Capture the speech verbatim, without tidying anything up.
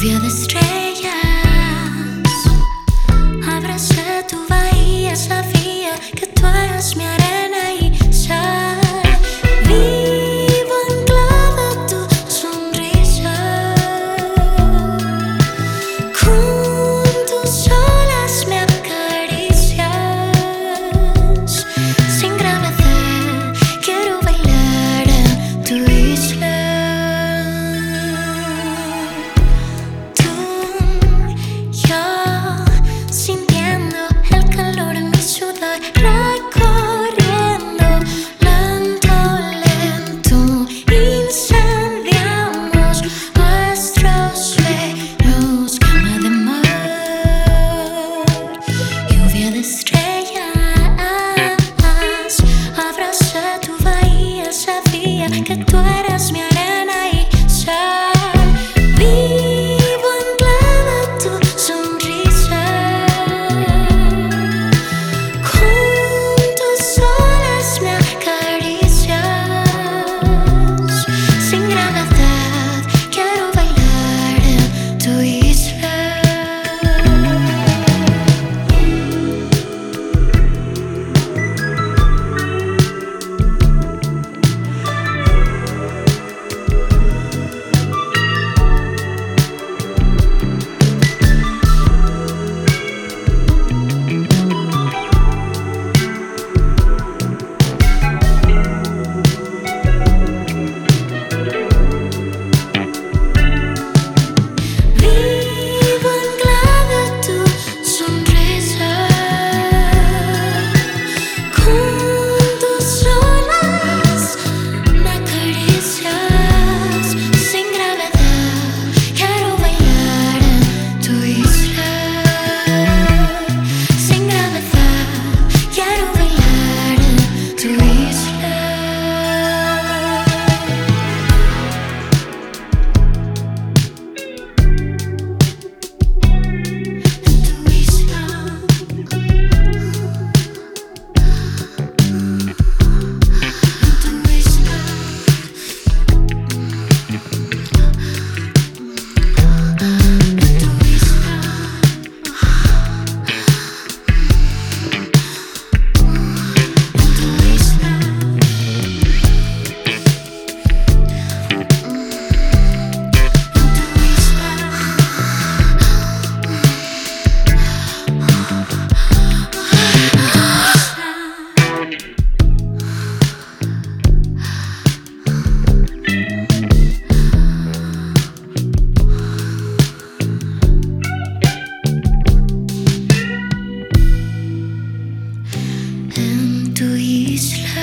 Lluvia de estrellas, abracé tu bahía, sabía que tú eras mi arena y sal. Vivo anclada a tu sonrisa, con tus olas me acaricias. Sin gravedad quiero bailar en tu isla. Que tú eras mi arena y sal. Vivo anclada a tu sonrisa, con tus olas me acaricias. Sin gravedad quiero bailar en tu isla. En tu isla.